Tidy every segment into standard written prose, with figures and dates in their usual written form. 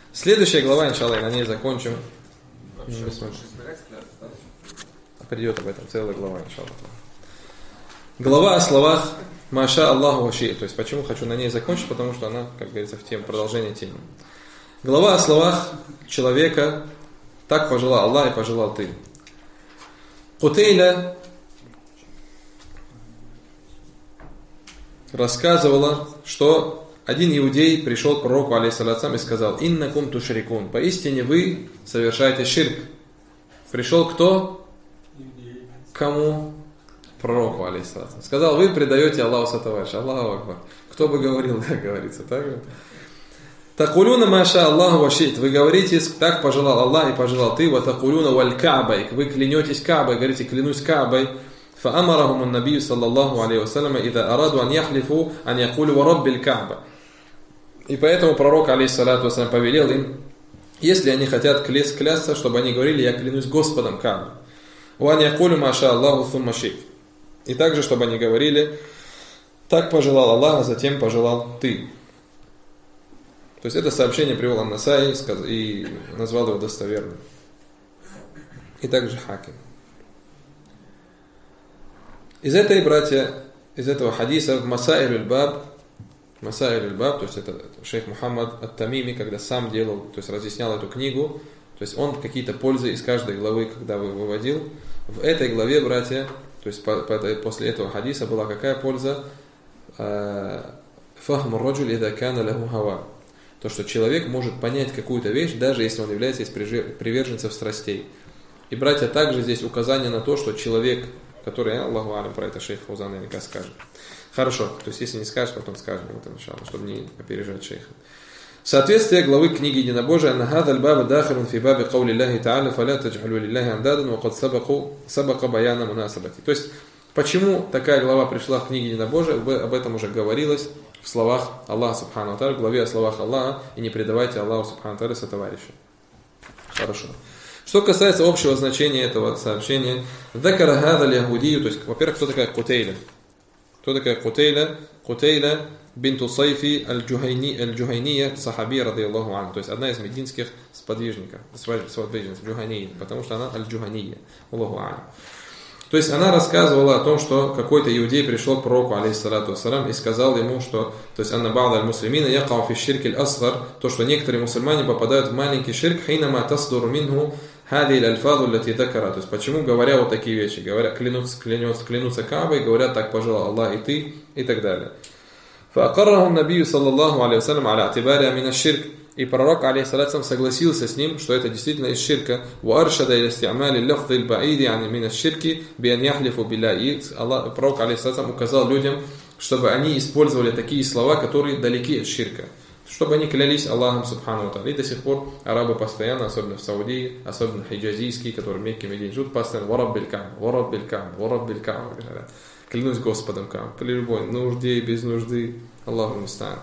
Следующая глава, иншаллах, на ней закончим. Придет об этом целая глава, иншаллах. Глава о словах «Маша Аллаху ваши». То есть, почему хочу на ней закончить? Потому что она, как говорится, в тему, продолжение темы. Глава о словах человека «Так пожелал Аллах и пожелал ты». Кутейля рассказывала, что один иудей пришел к пророку, алейхиссалям, и сказал: «Иннакум тушрикун». Поистине вы совершаете ширк. Пришел кто? Кому? Пророку, алейхиссалям. Сказал: вы предаете Аллаху сатаваш. Аллаху акбар. Кто бы говорил, как говорится, так? Такулюна маша Аллаху вашит. Вы говорите: так пожелал Аллах и пожелал ты. Ва такулюна валь каабай. Вы клянетесь Каабой, говорите: клянусь Каабой. فأمرهم النبي صلى الله عليه وسلم إذا أرادوا أن يحلفوا أن يقولوا ورب الكعبة. И поэтому пророк, алейхиссалату вассалям, повелел им, если они хотят клясться, чтобы они говорили: я клянусь Господом Каабы. وأن يقولوا ما شاء الله ثم شئت. И также, чтобы они говорили: так пожелал Аллах, а затем пожелал ты. То есть это сообщение привел ан-Насаи и назвал его достоверным. И также Хаким. Из этой, братья, из этого хадиса в Масаиль аль-Баб, то есть это шейх Мухаммад ат-Тамими, когда сам делал, то есть разъяснял эту книгу, то есть он какие-то пользы из каждой главы, когда выводил. В этой главе, братья, то есть после этого хадиса была какая польза? Фахму раджуль ида кана лаху хава. То, что человек может понять какую-то вещь, даже если он является из приверженцев страстей. И, братья, также здесь указание на то, что человек, который, Аллаху алям, про это шейх Фаузан наверняка скажет. Хорошо, то есть если не скажешь, потом скажем, чтобы не опережать шейха. Соответствие главы книги Единобожия: «Нахад аль-баба дахилун фи баби каули Аллахи та'аля, фаля тадж'алу лиллахи андадан, ва кад сабака баяна мунасабати». То есть, почему такая глава пришла в книге Единобожия, об этом уже говорилось в словах Аллаха субхану ва тааля, в главе о словах Аллаха: «И не предавайте Аллаху субхану ва тааля сотоварища». Хорошо. Что касается общего значения этого сообщения, «Закара хада лягудию», то есть, во-первых, кто такая Кутейля? Кто такая Кутейля? Кутейля бинту Сайфи аль-Джухайния сахаби радийаллаху анху. То есть, одна из мединских сподвижников, Джухайния, потому что она аль-Джухания. Аллаху анху. То есть, она рассказывала о том, что какой-то иудей пришел к пророку, алейхиссалату вассалам, и сказал ему, что, то есть, анна ба'да аль-муслимина якау фи ширки аль-асгар, то, что некоторые мусульмане попадают в маленький ширк, хейнама тасдуру минху хади аль-альфаду лати дакара. То есть, почему, говоря вот такие вещи, говоря, клянутся Каабой, говорят: так пожелал Аллах и ты, и так далее. فأقره النبي صلى الله عليه وسلم على اعتبارها من الشرك. И пророк, алейхиссалату согласился с ним, что это действительно из ширка. وأرشد إلى استعمال اللفظ البعيد عن من الشرك بأن يحلفوا بالله. Пророк, алейхиссалату, указал людям, чтобы они использовали такие слова, которые далеки от ширка, чтобы они клялись Аллахом субхану ва тааля. И до сих пор арабы постоянно, особенно в Саудии, особенно хиджазийские, которые в Мекке и Медине живут, постоянно «Вараббиль Ка'ба, Вараббиль Ка'ба, Вараббиль Ка'ба». Клянусь Господом Ка'ба, при любой нужде и без нужды. Аллаху муста'ан.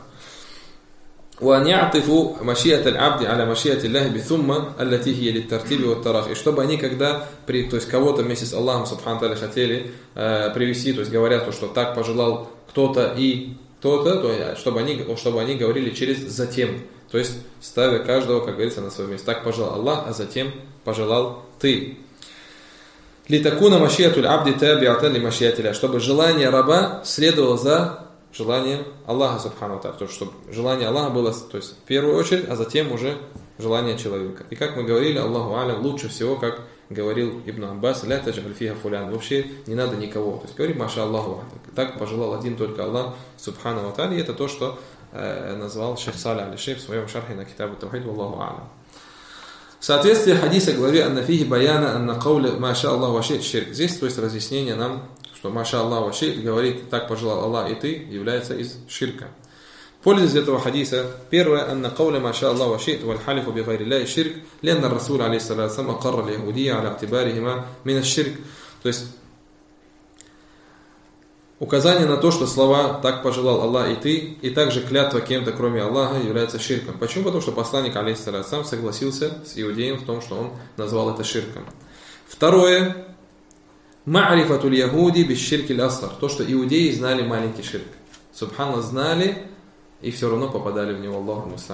وأن يعطفوا مشيئة العبد على مشيئة الله بثم التي هي للترتيب والتراخي. И чтобы они, когда, то есть кого-то вместе с Аллахом субхану ва тааля хотели привести, то есть говорят, что так пожелал кто-то и кто-то, то чтобы они говорили через «затем», то есть ставя каждого, как говорится, на свое место. Так пожелал Аллах, а затем пожелал ты. «Литакуна машиятуль абди табиатан ли машиятиля», чтобы желание раба следовало за желанием Аллаха субхану ва тааля, то есть чтобы желание Аллаха было, то есть в первую очередь, а затем уже желание человека. И как мы говорили, Аллаху алям, лучше всего, как говорил Ибн Аббас: «Ля тадж'аль фиха фулян». Вообще не надо никого. То есть говори «Маша Аллаху». Так пожелал один только Аллах субхану ва тааля. И это то, что назвал шейх Салих аль-Шейх в своем шархе на китабу Тавхид. Аллаху алям. Соответствие хадиса главе «Анна фихи баяна анна кауля маша Аллаху вашит ширк». Здесь, то есть, разъяснение нам, что маша Аллаху вашит, говорит «так пожелал Аллах и ты», является из ширка. Польза из этого хадиса. Первое: «Анна кауля маша Аллаху вашит валь халифу би гайри Аллахи ширк, ленна Расул алейхиссалату вассалам акарра лягудия аля актибарихима мин ширк». То есть, указание на то, что слова «так пожелал Аллах и ты» и также клятва кем-то кроме Аллаха является ширком. Почему? Потому что посланник, алейхиссалату сам согласился с иудеем в том, что он назвал это ширком. Второе: «Ма'рифатуль ягуди биш ширки аль-асгар». То, что иудеи знали маленький ширк. Субханаллах, знали и все равно попадали в него. Аллаху муста'ан.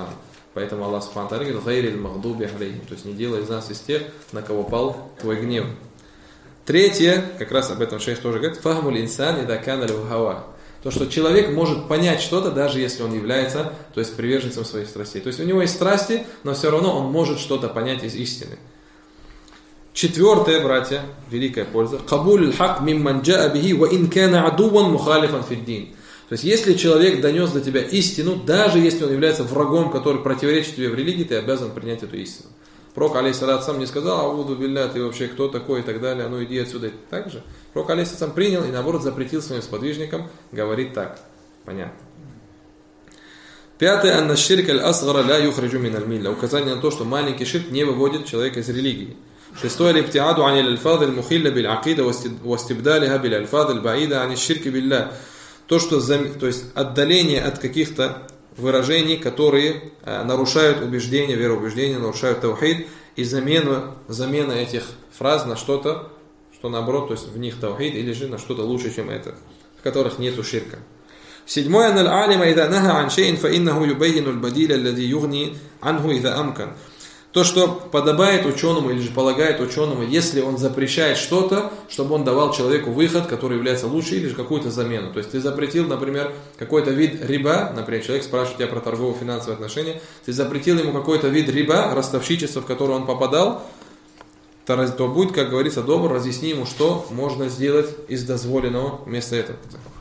Поэтому Аллах Субхану ва Тааля говорит: «Гайрил магдуби алейхим», то есть не делай из нас из тех, на кого пал твой гнев. Третье, как раз об этом шейх тоже говорит: «Фахмуль инсан ида кана лаху хава». То, что человек может понять что-то, даже если он является, то есть приверженцем своих страстей. То есть у него есть страсти, но все равно он может что-то понять из истины. Четвертое, братья, великая польза. «Кабуль хак мимман джаа бихи ва ин кана адуван мухалифан фиддин». То есть если человек донес до тебя истину, даже если он является врагом, который противоречит тебе в религии, ты обязан принять эту истину. Пророк, алейхиссалату сам не сказал: «Ауду билля, ты вообще кто такой?» и так далее, ну иди отсюда. Так же. Пророк, алейхиссалату принял и наоборот запретил своим сподвижникам говорить так. Понятно. Пятое. «Анна ширк аль-асгара ля юхриджу мин аль-милля». Указание на то, что маленький ширк не выводит человека из религии. Шестое. «Либтиаду ани аль-фад аль-мухилля биль-акида вастибдалиха биль-аль-фад аль-баида ани ширки билля». То, есть отдаление от каких-то выражений, которые нарушают убеждения, вероубеждения, нарушают таухид, и замена этих фраз на что-то, что наоборот, то есть в них таухид, или же на что-то лучше, чем это, в которых нету ширка. Седьмое. «Ан аль-алима ида наха ан шейн фа иннаху юбайину аль-бадиля аллади югни анху ида амкан». То, что подобает ученому или же полагает ученому, если он запрещает что-то, чтобы он давал человеку выход, который является лучше, или же какую-то замену. То есть ты запретил, например, какой-то вид риба, например, человек спрашивает тебя про торгово-финансовые отношения, ты запретил ему какой-то вид риба, ростовщичества, в который он попадал, то будет, как говорится, добр, разъясни ему, что можно сделать из дозволенного вместо этого.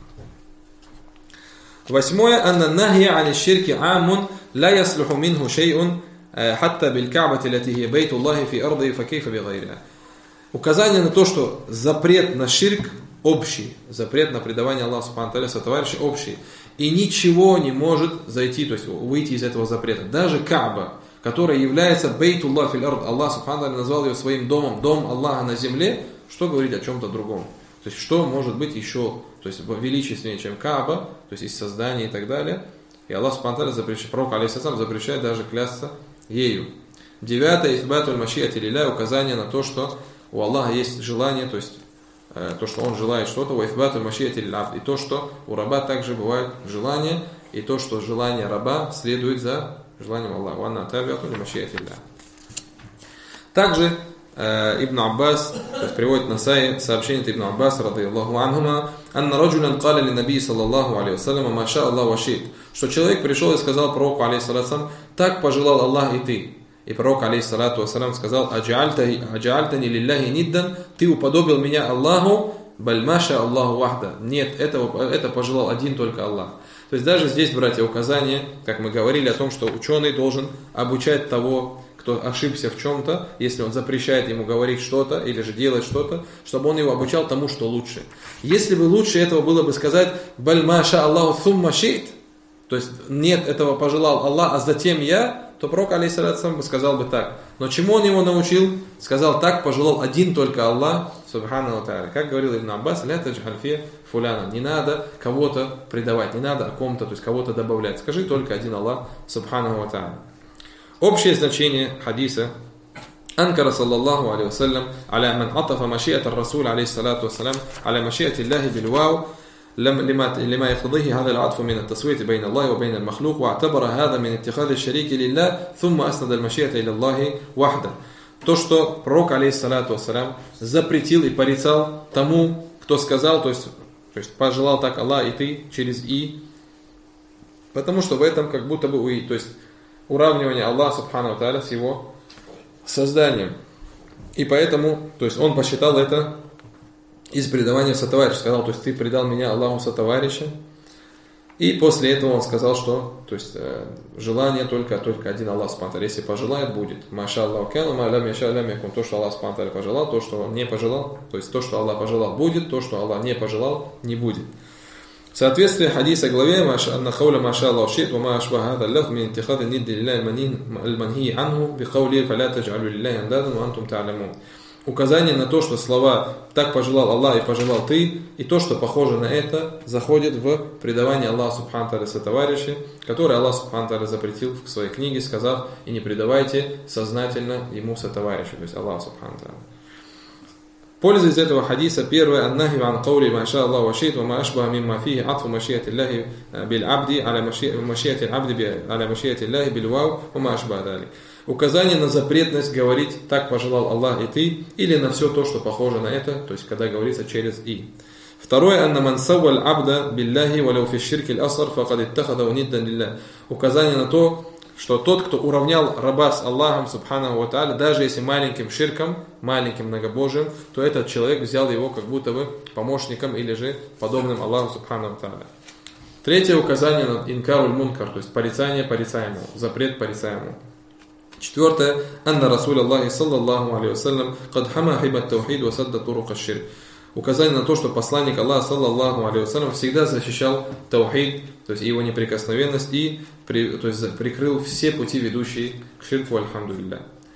Восьмое. «Анна нахья ани ширки амун ла яслуху минху шейун хатта биль-ка'бати лати хия бейтуллахи фи арди фа кейфа бигайриха». Указание на то, что запрет на ширк общий, запрет на предавание Аллаху Субхану ва Тааля сотоварищей общий, и ничего не может зайти, то есть выйти из этого запрета. Даже Кааба, которая является бейтуллах фил ард, Аллах Субхану ва Тааля назвал ее своим домом, дом Аллаха на земле, что говорить о чем-то другом? То есть что может быть еще, то есть величественнее, чем Кааба, то есть из создания и так далее. И Аллах Субхану ва Тааля запрещает, пророк алейхиссалям запрещает даже клясться ею. Девятое. «Исбатуль машиати лилля», указание на то, что у Аллаха есть желание, то есть то, что Он желает что-то, «Ва исбатуль машиати лилля», и то, что у раба также бывает желание, и то, что желание раба следует за желанием Аллаха. «Ва анна табиатуль машиати лилля». Также Ибн Аббас, то есть приводит Насаи сообщение от Ибн Аббаса, радийаллаху анхума, «Анна раджулян каля ли наби саллаллаху алейхи вассалям, ма ша Аллах ва шит», что человек пришел и сказал пророку, алейхиссалату, «Так пожелал Аллах и ты». И пророк, алейхиссалату вассалям, сказал: «Аджаальтани лилляхи ниддан», ты уподобил меня Аллаху, «Баль ма ша Аллаху вахда», нет, это пожелал один только Аллах. То есть даже здесь, братья, указание, как мы говорили о том, что ученый должен обучать того, кто ошибся в чем-то, если он запрещает ему говорить что-то или же делать что-то, чтобы он его обучал тому, что лучше. Если бы лучше этого было бы сказать «Баль ма ша Аллаху сумма шит», то есть нет, этого пожелал Аллах, а затем я, то пророк алейхиссалату бы сказал бы так. Но чему он его научил? Сказал: так пожелал один только Аллах субхану ва тааля. Как говорил Ибн Аббас: «Ля таджаль фи фуляна», не надо кого-то предавать, не надо о ком-то, то есть кого-то добавлять. Скажи только один Аллах субхану ва тааля. Общее значение хадиса: «Анкара саллаллаху алейхи вассалям аля ман атафа машиат ар-расул алейхиссалату вассалям аля машиати Аллахи бил-вау لما يقتضيه هذا العطف من التسوية بين الله وبين المخلوق واعتبر هذا من اتخاذ الشريك لله ثم أسند المشيئة إلى الله وحده». То, что пророк, алейхиссалату вассалям, запретил и порицал тому, кто сказал, то есть пожелал так Аллах и ты через «и», потому что в этом как будто бы «и», то есть уравнивание Аллаха субхану ва тааля с его созданием. И поэтому, то есть он посчитал это из предавания сотоварища, сказал, то есть ты предал меня Аллаху сотоварища. И после этого он сказал, что то есть желание только один Аллах субхану ва тааля. Если пожелает, будет. Маша Аллаху кяну, ма лям яша лям якун. То, что Аллах субхану ва тааля пожелал, то, что он не пожелал, то есть то, что Аллах пожелал, будет, то, что Аллах не пожелал, не будет. Соответствие хадиса главе: «Анна хауля маша Аллаху шит, ва ма ашба хада лаф мин иттихади нидди лиллахи аль-манхи анху би каули фаля таджалю лиллахи андадан ва антум та'ламун». Указание на то, что слова «так пожелал Аллах» и «пожелал ты», и то, что похоже на это, заходит в предавание Аллаху субхану ва тааля сотоварищей, который Аллах субхану ва тааля запретил в своей книге, сказав: «И не предавайте сознательно ему сотоварищей», то есть Аллаху субхану ва тааля. Польза из этого хадиса: первое, аннахи ан каули ма ша Аллаху ва шит ва ма ашбаха мимма фихи атфу машиати Аллахи биль абди аля машиати абди аля машиати Аллахи биль вау ва ма ашбаха дали. Указание на запретность говорить «так пожелал Аллах и ты» или на все то, что похоже на это, то есть когда говорится через «и». Второе, анна ман савваль абда билляхи валяу фи ширки аль-аср факад иттахадау ниддан лилля. Указание на то, что тот, кто уравнял раба с Аллахом, субханаху ва тааля, даже если маленьким ширком, маленьким многобожием, то этот человек взял его как будто бы помощником или же подобным Аллаху, субханаху ва тааля. Третье указание на инкаруль мункар, то есть порицание порицаемому, запрет порицаемому. Четвертое, анна Расуль Аллахи саллаллаху алейхи вассалям кад хама хибат таухид ва садда турука ширк. Указание на то, что посланник Аллаха саллаллаху алейхи вассалям всегда защищал таухид, то есть его неприкосновенность, и то есть прикрыл все пути, ведущие к ширку, альхамдулилля.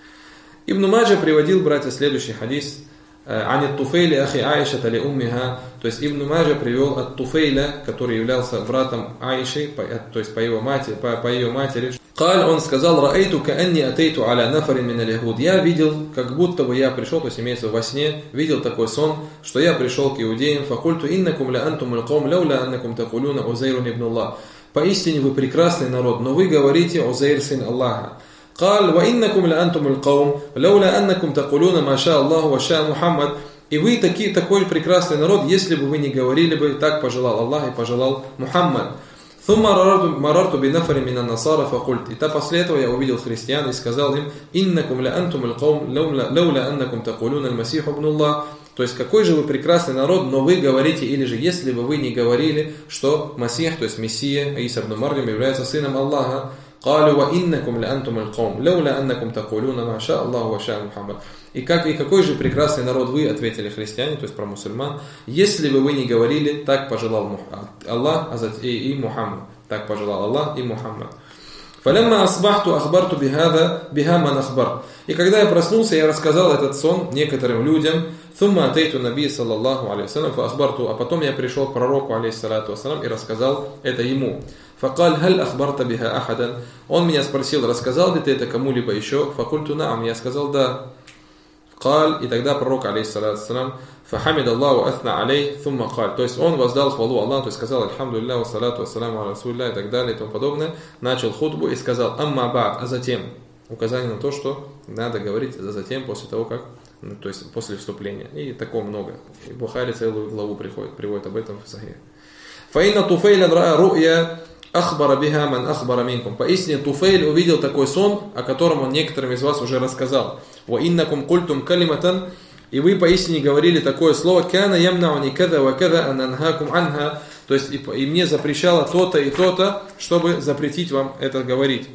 Ибн Маджа приводил, братья, следующий хадис: «Ани Туфейли ахи Аиша тали уммиха». То есть Ибн Маджа привел от Туфейля, который являлся братом Аиши, то есть по ее матери. «Каль», он сказал: «Раэйту каанни атейту аля нафарин мин аль-яхуд». Я видел, как будто бы я пришел, то есть имеется во сне, видел такой сон, что я пришел к иудеям. «Факульту иннакум ля антум аль-каум лауля аннакум такулюна Узейрун ибн Аллах». Поистине вы прекрасный народ, но вы говорите Узейр сын Аллаха. «Каль ва иннакум ля антум аль-каум лауля аннакум такулюна ма ша Аллаху ва ша Мухаммад». И вы такой прекрасный народ, если бы вы не говорили бы «так пожелал Аллах и пожелал Мухаммад». «Thumma marartu bi nafarin min an-nasara faqult». И после этого я увидел христиан и сказал им: «Иннакум ля антум аль-каум лауля аннакум такулюна аль-масиху ибн Аллах». То есть, какой же вы прекрасный народ, но вы говорите, или же если бы вы не говорили, что Масих, то есть Мессия, Иса ибн Марьям, является сыном Аллаха. «Калю ва иннакум ля антум аль-каум лауля аннакум такулюна ма ша Аллаху ва ша Мухаммад». И какой же прекрасный народ вы, ответили христиане, то есть про мусульман, если бы вы не говорили «так пожелал Аллах и Мухаммад». Так пожелал Аллах и Мухаммад. «Фалямма асбахту ахбарту биха ман ахбар». И когда я проснулся, я рассказал этот сон некоторым людям. «Thumma атейту наби саллаллаху алейхи вассалям фа ахбарту». А потом я пришел к пророку алейхиссалату вассалям и рассказал это ему. «Факаль халь ахбарта биха ахадан». Он меня спросил: рассказал ли ты это кому-либо еще? «Факульту наам». Я сказал: да. «Каль». И тогда пророк алейхиссалату вассалям «Фахамид Аллаху атна алей thumma каль». То есть он воздал хвалу Аллаху, то есть сказал: «Альхамдулилля, вассалату вассаляму аля расулилля» и так далее и тому подобное. Начал хутбу и сказал: «Амма ба'д», а затем. Указание на то, что надо говорить затем, после того, как, то есть после вступления. И такого много. И Бухари целую главу приводит об этом в Сахих. «Фаинна туфейлян ра ру'я ахбара биха ман ахбара минкум». Поистине Туфейль увидел такой сон, о котором он некоторым из вас уже рассказал. «Ва иннакум культум калиматан». И вы поистине говорили такое слово: «Кана ямнауни када ва када ан анхакум анха». То есть и мне запрещало то-то и то-то, чтобы запретить вам это говорить.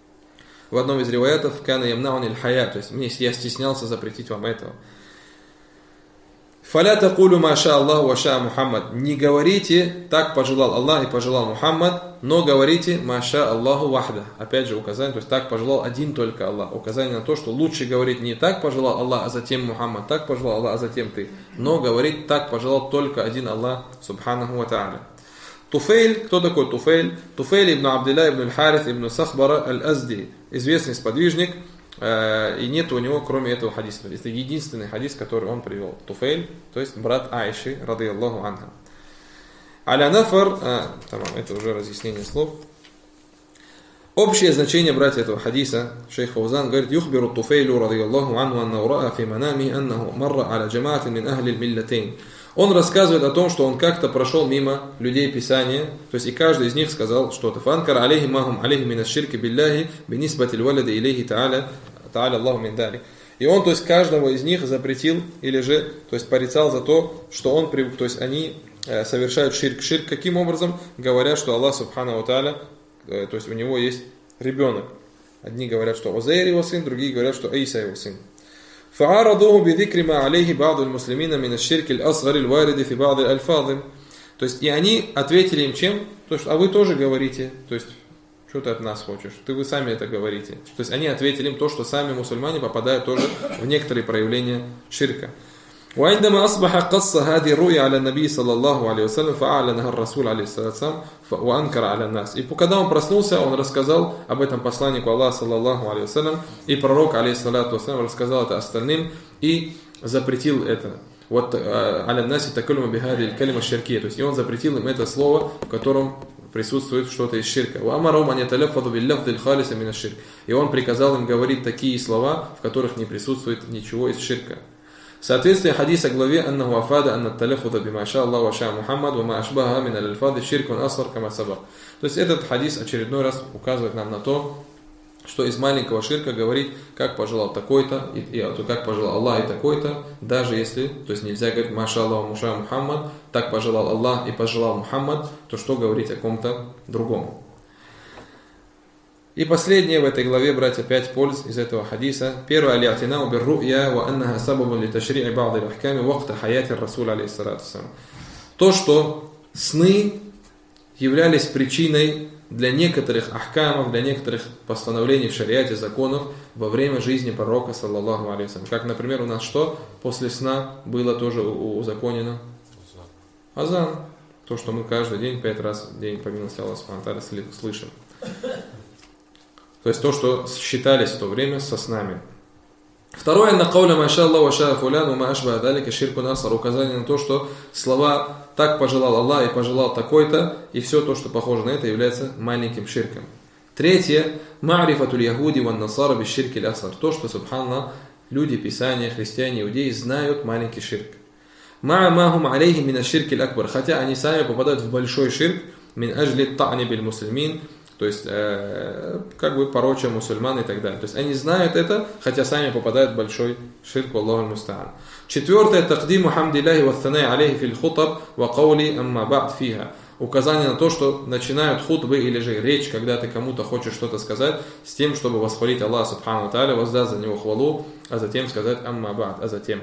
В одном из риваятов «Кана ямнауни аль-хая», то есть я стеснялся запретить вам этого. «Фаля такулю ма ша Аллаху ва ша Мухаммад». Не говорите «так пожелал Аллах и пожелал Мухаммад», но говорите «ма ша Аллаху вахда». Опять же указание, то есть «так пожелал один только Аллах». Указание на то, что лучше говорить не «так пожелал Аллах, а затем Мухаммад», «так пожелал Аллах, а затем ты», но говорить «так пожелал только один Аллах, субханаху ва тааля». Туфейль, кто такой Туфейль? Туфейль ибн Абдилля ибн аль-Харис ибн Сахбара аль-Азди, известный сподвижник, и нет у него кроме этого хадиса. Это единственный хадис, который он привел. Туфейль, то есть брат Аиши, рады Аллаху анха. Аля нафар, это уже разъяснение слов. Общее значение, братья, этого хадиса, шейх Фаузан говорит: «Юхбиру Туфейлю, рады Аллаху анху, аннаху ра'a фи манами, аннаху марра аля джамаатин мин ахли аль-миллатейн». Он рассказывает о том, что он как-то прошел мимо людей Писания, то есть и каждый из них сказал что-то. «Фанкар алейхи махум алейхи мин аш-ширки билляхи бинисбати л-валади илейхи та'аля Аллаху мин далик». И он, то есть каждого из них запретил или же, то есть порицал за то, что он, то есть они совершают ширк. Ширк каким образом? Говорят, что Аллах субхану ва тааля, то есть у него есть ребенок. Одни говорят, что Узейр его сын, другие говорят, что Иса его сын. فعارضوه بذكر ما عليه بعض المسلمين من الشرك الأصغر الوارد في بعض الألفاظ. То есть и они ответили им чем? То есть, а вы тоже говорите, то есть что ты от нас хочешь? Вы сами это говорите. То есть они ответили им то, что сами мусульмане попадают тоже в некоторые проявления ширка. وعندما أصبح قص هذه الرؤيا على النبي صلى الله عليه وسلم فأعلنها الرسول عليه الصلاة والسلام وأنكر على الناس. И когда он проснулся, он рассказал об этом посланнику Аллаха саллаллаху алейхи вассалям, и пророк алейхиссалату вассалям рассказал это остальным и запретил это. вот аля-наси такулюма бихади калима ширкия. То есть, и он запретил им это слово, в котором присутствует что-то из ширка. И он приказал им говорить такие слова, в которых не присутствует ничего из ширка. Соответствие хадиса главе «Аннаху афада анна таляфуда бимаша Аллаху аша Мухаммад ва ма ашбаха мин аль-фады ширкун асар кама сабак». То есть этот хадис очередной раз указывает нам на то, что из маленького ширка говорить, как пожелал такой-то, как пожелал Аллах и такой-то, даже если, то есть нельзя говорить «Маша Аллаху муша Мухаммад», так пожелал Аллах и пожелал Мухаммад, то что говорить о ком-то другому. И последнее в этой главе, братья, 5 польз из этого хадиса. Первое, аль-и'тинау бир-ру'я ва аннаха сабабун ли ташри'и ба'д аль-ахками вакта хаяти расуль алейхиссалату вассалям. То, что сны являлись причиной для некоторых ахкамов, для некоторых постановлений в шариате, законов во время жизни пророка, саллаллаху алейхи вассалям. Как, например, у нас что после сна было тоже узаконено? Азан. То, что мы каждый день, 5 раз в день, по милости Аллаха субхану ва тааля, слышим. То есть то, что считались в то время со снами. Второе, на кауля маша Аллаху аша фуляну ма ашба адалика ширку насар. Указание на то, что слова «так пожелал Аллах» и «пожелал такой-то» и все то, что похоже на это, является маленьким ширком. Третье, ма'рифатуль яхуди ван насара биш ширки асар. То, что, субханаллах, люди, писания, христиане, иудеи знают маленький ширк. Ма'амахум алейхи мина ширки акбар. Хотя они сами попадают в большой ширк мин ажли та'ни биль муслимин. То есть, как бы пороча мусульман и так далее. То есть, они знают это, хотя сами попадают в большой ширк, Аллаху аль-муста'ан. Четвертое, тaqдиму хамдилляхи ва тhanай алейхи фил хутаб ва каули амма ба'д фиха. Указание на то, что начинают хутбы или же речь, когда ты кому-то хочешь что-то сказать, с тем, чтобы восхвалить Аллаха субхану ва тааля, воздать за него хвалу, а затем сказать амма ба'д, а затем.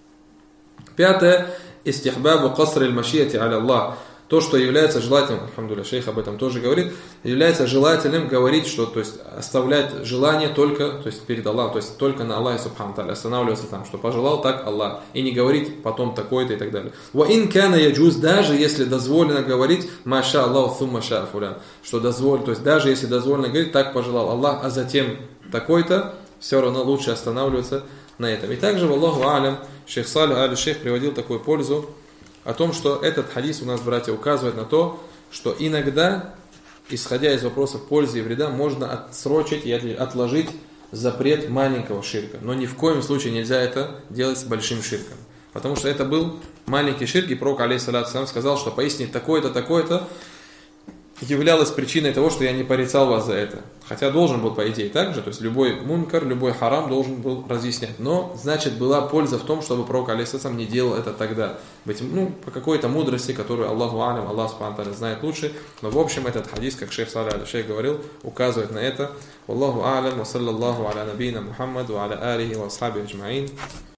Пятое, истихбабу каср аль-машияти аля Аллах. То, что является желательным, алхамдулилля, шейх об этом тоже говорит, является желательным говорить, что, то есть, оставлять желание только, то есть, перед Аллахом, то есть, только на Аллахе, субхану тааля, останавливаться там, что пожелал так Аллах, и не говорить потом такое-то и так далее. Ва ин кана яджуз, даже если дозволено говорить, маша Аллаху сумма ша фулян, что дозволено, то есть, даже если дозволено говорить, так пожелал Аллах, а затем такой-то, все равно лучше останавливаться на этом. И также, валлаху алям, шейх Салих аль-Шейх приводил такую пользу, о том, что этот хадис у нас, братья, указывает на то, что иногда, исходя из вопросов пользы и вреда, можно отсрочить и отложить запрет маленького ширка. Но ни в коем случае нельзя это делать с большим ширком. Потому что это был маленький ширк, и пророк, алейхиссалату вассалям, сказал, что поистине такое-то, такое-то являлось причиной того, что я не порицал вас за это. Хотя должен был, по идее, так же, то есть любой мункар, любой харам должен был разъяснять. Но, значит, была польза в том, чтобы пророк, алейхиссалам, не делал это тогда. Быть, по какой-то мудрости, которую Аллаху алям, Аллах субхану тааля знает лучше. Но, в общем, этот хадис, как шейх Салих аль-Шейх говорил, указывает на это. Аллаху алям, ва саллаллаху аля набийна Мухаммад, ва аля алихи ва асхаби аджмаин.